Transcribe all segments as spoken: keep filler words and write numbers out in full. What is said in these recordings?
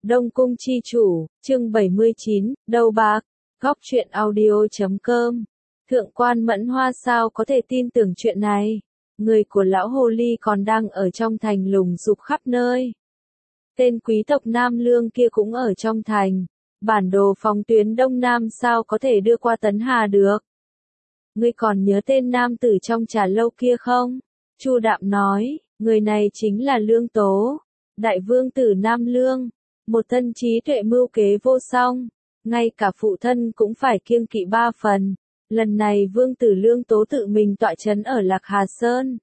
Đông Cung chi chủ, chương bảy mươi chín, Đâu Bạc, Góc truyện audio chấm com. Thượng quan Mẫn Hoa sao có thể tin tưởng chuyện này? Người của lão hồ ly còn đang ở trong thành lùng sục khắp nơi. Tên quý tộc Nam Lương kia cũng ở trong thành. Bản đồ phòng tuyến Đông Nam sao có thể đưa qua Tấn Hà được? Ngươi còn nhớ tên nam tử trong trà lâu kia không? Chu Đạm nói, người này chính là Lương Tố, đại vương tử Nam Lương, một thân trí tuệ mưu kế vô song, ngay cả phụ thân cũng phải kiêng kỵ ba phần. Lần này vương tử Lương Tố tự mình tọa trấn ở Lạc Hà Sơn,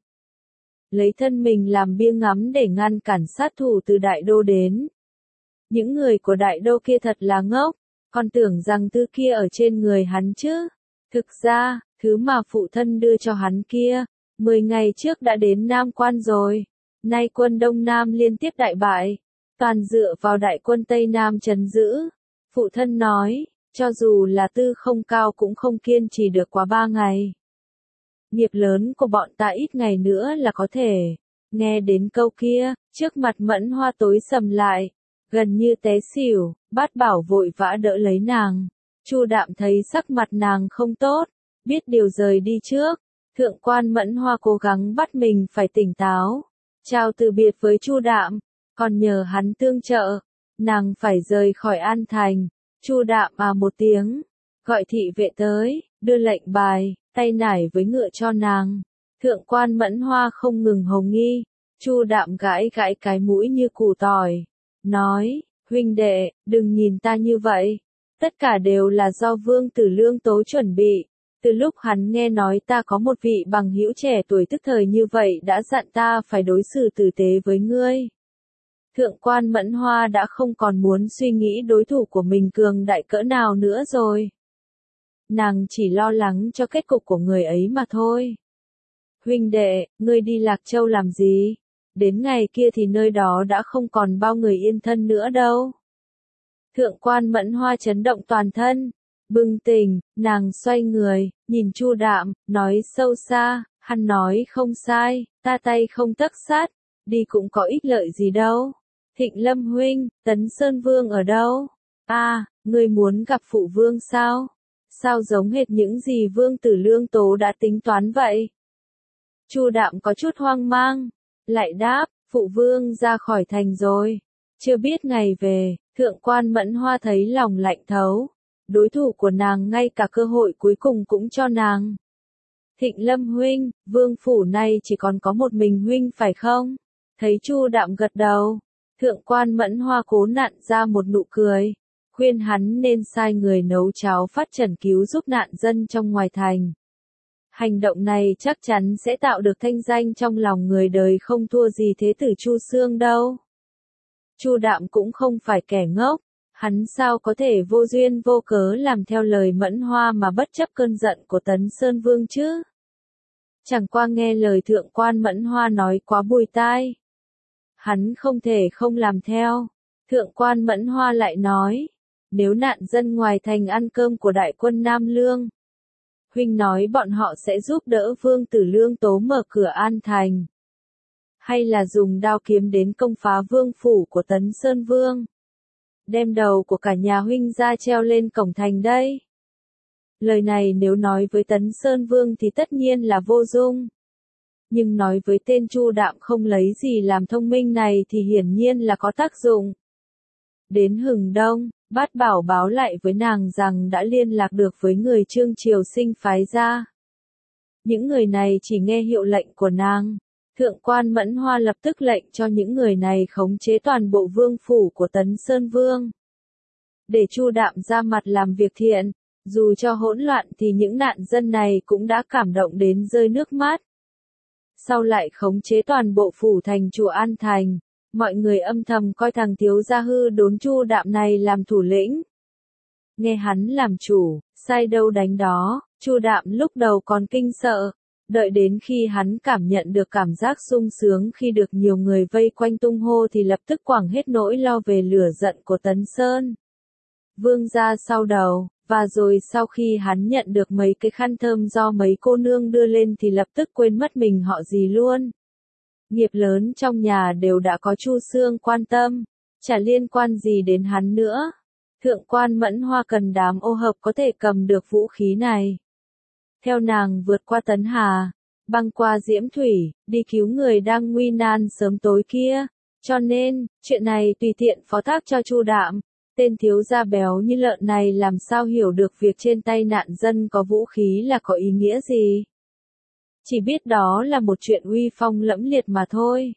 lấy thân mình làm bia ngắm để ngăn cản sát thủ từ đại đô đến. Những người của đại đô kia thật là ngốc, còn tưởng rằng thứ kia ở trên người hắn chứ. Thực ra, thứ mà phụ thân đưa cho hắn kia, mười ngày trước đã đến Nam Quan rồi. Nay quân Đông Nam liên tiếp đại bại, toàn dựa vào đại quân Tây Nam trấn giữ. Phụ thân nói, cho dù là tư không cao cũng không kiên trì được quá ba ngày. Nghiệp lớn của bọn ta ít ngày nữa là có thể. Nghe đến câu kia, trước mặt Mẫn Hoa tối sầm lại, gần như té xỉu. Bát Bảo vội vã đỡ lấy nàng. Chu Đạm thấy sắc mặt nàng không tốt, biết điều rời đi trước. Thượng quan Mẫn Hoa cố gắng bắt mình phải tỉnh táo, chào từ biệt với Chu Đạm, còn nhờ hắn tương trợ. Nàng phải rời khỏi An Thành. Chu Đạm à một tiếng, gọi thị vệ tới, đưa lệnh bài, tay nải với ngựa cho nàng. Thượng quan Mẫn Hoa không ngừng hồng nghi. Chu Đạm gãi gãi cái mũi như củ tỏi, nói, huynh đệ, đừng nhìn ta như vậy. Tất cả đều là do vương tử Lương Tố chuẩn bị. Từ lúc hắn nghe nói ta có một vị bằng hữu trẻ tuổi tức thời như vậy đã dặn ta phải đối xử tử tế với ngươi. Thượng quan Mẫn Hoa đã không còn muốn suy nghĩ đối thủ của mình cường đại cỡ nào nữa rồi. Nàng chỉ lo lắng cho kết cục của người ấy mà thôi. Huynh đệ, ngươi đi Lạc Châu làm gì? Đến ngày kia thì nơi đó đã không còn bao người yên thân nữa đâu. Thượng quan Mẫn Hoa chấn động toàn thân. Bừng tỉnh, nàng xoay người, nhìn Chu Đạm, nói sâu xa, hắn nói không sai, ta tay không tấc sắt, đi cũng có ích lợi gì đâu. Thịnh Lâm huynh, Tấn Sơn Vương ở đâu? A, à, ngươi muốn gặp phụ vương sao? Sao giống hệt những gì vương tử Lương Tố đã tính toán vậy? Chu Đạm có chút hoang mang, lại đáp, phụ vương ra khỏi thành rồi, chưa biết ngày về. Thượng quan Mẫn Hoa thấy lòng lạnh thấu. Đối thủ của nàng ngay cả cơ hội cuối cùng cũng cho nàng. Thịnh Lâm huynh, vương phủ này chỉ còn có một mình huynh phải không? Thấy Chu Đạm gật đầu, thượng quan Mẫn Hoa cố nặn ra một nụ cười, khuyên hắn nên sai người nấu cháo phát trần cứu giúp nạn dân trong ngoài thành. Hành động này chắc chắn sẽ tạo được thanh danh trong lòng người đời không thua gì thế tử Chu Xương đâu. Chu Đạm cũng không phải kẻ ngốc. Hắn sao có thể vô duyên vô cớ làm theo lời Mẫn Hoa mà bất chấp cơn giận của Tấn Sơn Vương chứ? Chẳng qua nghe lời thượng quan Mẫn Hoa nói quá bùi tai. Hắn không thể không làm theo. Thượng quan Mẫn Hoa lại nói, nếu nạn dân ngoài thành ăn cơm của đại quân Nam Lương, huynh nói bọn họ sẽ giúp đỡ vương tử Lương Tố mở cửa An Thành. Hay là dùng đao kiếm đến công phá vương phủ của Tấn Sơn Vương? Đem đầu của cả nhà huynh ra treo lên cổng thành đây. Lời này nếu nói với Tấn Sơn Vương thì tất nhiên là vô dung. Nhưng nói với tên Chu Đạm không lấy gì làm thông minh này thì hiển nhiên là có tác dụng. Đến hừng đông, Bát Bảo báo lại với nàng rằng đã liên lạc được với người Trương Triều Sinh phái ra. Những người này chỉ nghe hiệu lệnh của nàng. Thượng quan Mẫn Hoa lập tức lệnh cho những người này khống chế toàn bộ vương phủ của Tấn Sơn Vương. Để Chu Đạm ra mặt làm việc thiện, dù cho hỗn loạn thì những nạn dân này cũng đã cảm động đến rơi nước mắt. Sau lại khống chế toàn bộ phủ thành chùa An Thành, mọi người âm thầm coi thằng thiếu gia hư đốn Chu Đạm này làm thủ lĩnh. Nghe hắn làm chủ, sai đâu đánh đó, Chu Đạm lúc đầu còn kinh sợ. Đợi đến khi hắn cảm nhận được cảm giác sung sướng khi được nhiều người vây quanh tung hô thì lập tức quẳng hết nỗi lo về lửa giận của Tấn Sơn Vương ra sau đầu, và rồi sau khi hắn nhận được mấy cái khăn thơm do mấy cô nương đưa lên thì lập tức quên mất mình họ gì luôn. Nghiệp lớn trong nhà đều đã có Chu Xương quan tâm, Chả liên quan gì đến hắn nữa. Thượng quan Mẫn Hoa cần đám ô hợp có thể cầm được vũ khí này. Theo nàng vượt qua Tấn Hà, băng qua Diễm Thủy, đi cứu người đang nguy nan sớm tối kia. Cho nên, chuyện này tùy tiện phó thác cho Chu Đạm. Tên thiếu gia béo như lợn này làm sao hiểu được việc trên tay nạn dân có vũ khí là có ý nghĩa gì. Chỉ biết đó là một chuyện uy phong lẫm liệt mà thôi.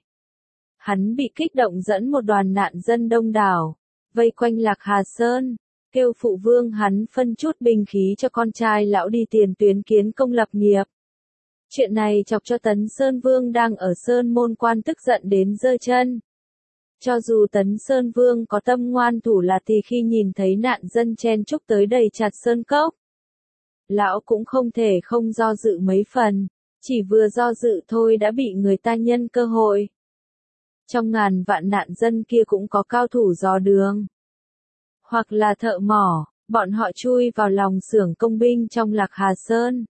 Hắn bị kích động dẫn một đoàn nạn dân đông đảo, vây quanh Lạc Hà Sơn, kêu phụ vương hắn phân chút binh khí cho con trai lão đi tiền tuyến kiến công lập nghiệp. Chuyện này chọc cho Tấn Sơn Vương đang ở Sơn Môn Quan tức giận đến giơ chân. Cho dù Tấn Sơn Vương có tâm ngoan thủ là thì khi nhìn thấy nạn dân chen chúc tới đầy chặt sơn cốc, lão cũng không thể không do dự mấy phần, chỉ vừa do dự thôi đã bị người ta nhân cơ hội. Trong ngàn vạn nạn dân kia cũng có cao thủ dò đường, hoặc là thợ mỏ, bọn họ chui vào lòng xưởng công binh trong Lạc Hà Sơn,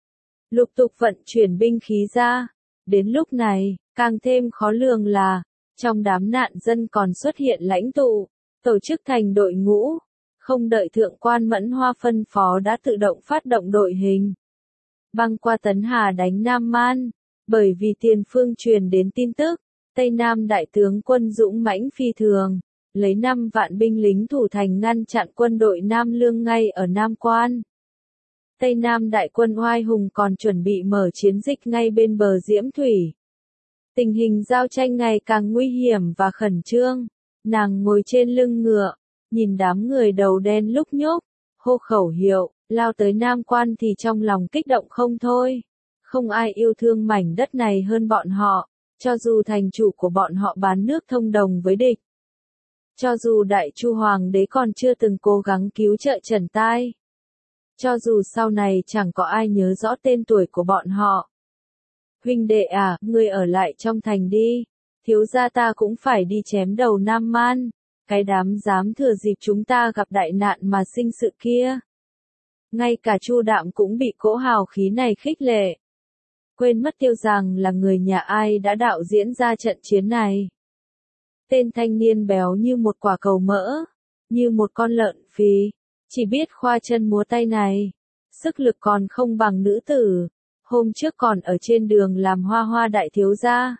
lục tục vận chuyển binh khí ra. Đến lúc này, càng thêm khó lường là, trong đám nạn dân còn xuất hiện lãnh tụ, tổ chức thành đội ngũ, không đợi thượng quan Mẫn Hoa phân phó đã tự động phát động đội hình. Băng qua Tấn Hà đánh Nam Man, bởi vì tiền phương truyền đến tin tức, Tây Nam đại tướng quân dũng mãnh phi thường, lấy năm vạn binh lính thủ thành ngăn chặn quân đội Nam Lương ngay ở Nam Quan. Tây Nam đại quân oai hùng còn chuẩn bị mở chiến dịch ngay bên bờ Diễm Thủy. Tình hình giao tranh ngày càng nguy hiểm và khẩn trương. Nàng ngồi trên lưng ngựa, nhìn đám người đầu đen lúc nhúc, hô khẩu hiệu, lao tới Nam Quan thì trong lòng kích động không thôi. Không ai yêu thương mảnh đất này hơn bọn họ, cho dù thành chủ của bọn họ bán nước thông đồng với địch. Cho dù Đại Chu Hoàng đế còn chưa từng cố gắng cứu trợ Trần Tai. Cho dù sau này chẳng có ai nhớ rõ tên tuổi của bọn họ. Huynh đệ à, ngươi ở lại trong thành đi, thiếu gia ta cũng phải đi chém đầu Nam Man, cái đám dám thừa dịp chúng ta gặp đại nạn mà sinh sự kia. Ngay cả Chu Đạm cũng bị cỗ hào khí này khích lệ. Quên mất tiêu rằng là người nhà ai đã đạo diễn ra trận chiến này. Tên thanh niên béo như một quả cầu mỡ, như một con lợn phì, chỉ biết khoa chân múa tay này, sức lực còn không bằng nữ tử. Hôm trước còn ở trên đường làm hoa hoa đại thiếu gia.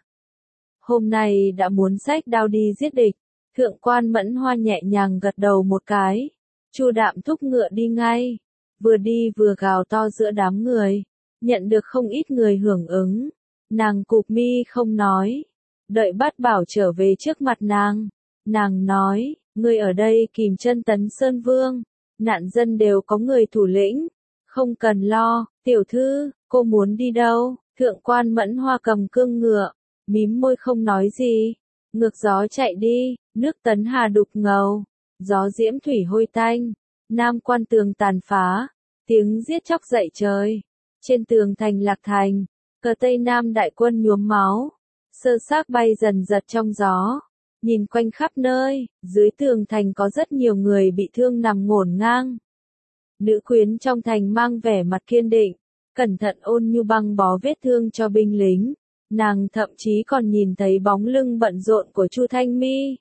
Hôm nay đã muốn xách đao đi giết địch. Thượng quan Mẫn Hoa nhẹ nhàng gật đầu một cái. Chu Đạm thúc ngựa đi ngay. Vừa đi vừa gào to giữa đám người. Nhận được không ít người hưởng ứng. Nàng cụp mi không nói. Đợi Bát Bảo trở về trước mặt nàng. Nàng nói, ngươi ở đây kìm chân Tấn Sơn Vương. Nạn dân đều có người thủ lĩnh. Không cần lo, tiểu thư, cô muốn đi đâu? Thượng quan Mẫn Hoa cầm cương ngựa, mím môi không nói gì. Ngược gió chạy đi, nước Tấn Hà đục ngầu, gió Diễm Thủy hôi tanh, Nam Quan tường tàn phá, tiếng giết chóc dậy trời. Trên tường thành Lạc Thành, cờ Tây Nam đại quân nhuốm máu, sơ xác bay dần dật trong gió. Nhìn quanh khắp nơi, dưới tường thành có rất nhiều người bị thương nằm ngổn ngang. Nữ quyến trong thành mang vẻ mặt kiên định, cẩn thận ôn nhu băng bó vết thương cho binh lính. Nàng thậm chí còn nhìn thấy bóng lưng bận rộn của Chu Thanh Mi.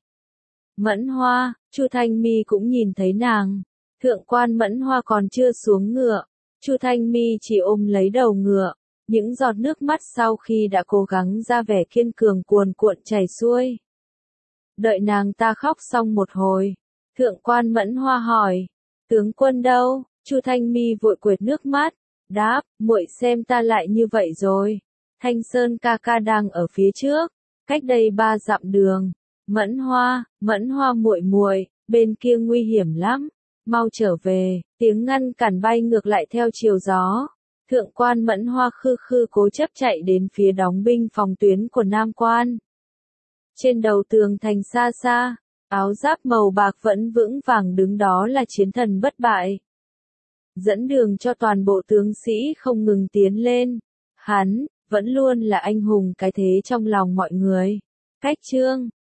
Mẫn Hoa, Chu Thanh Mi cũng nhìn thấy nàng. Thượng quan Mẫn Hoa còn chưa xuống ngựa, Chu Thanh Mi chỉ ôm lấy đầu ngựa. Những giọt nước mắt sau khi đã cố gắng ra vẻ kiên cường cuồn cuộn chảy xuôi. Đợi nàng ta khóc xong một hồi, Thượng quan Mẫn Hoa hỏi, tướng quân đâu? Chu Thanh Mi vội quệt nước mắt, đáp, muội xem ta lại như vậy rồi. Thanh Sơn ca ca đang ở phía trước, cách đây ba dặm đường. Mẫn Hoa, Mẫn Hoa muội muội, bên kia nguy hiểm lắm, mau trở về. Tiếng ngăn cản bay ngược lại theo chiều gió. Thượng quan Mẫn Hoa khư khư cố chấp chạy đến phía đóng binh phòng tuyến của Nam Quan. Trên đầu tường thành xa xa, áo giáp màu bạc vẫn vững vàng đứng đó là chiến thần bất bại. Dẫn đường cho toàn bộ tướng sĩ không ngừng tiến lên. Hắn, vẫn luôn là anh hùng cái thế trong lòng mọi người. Cách chương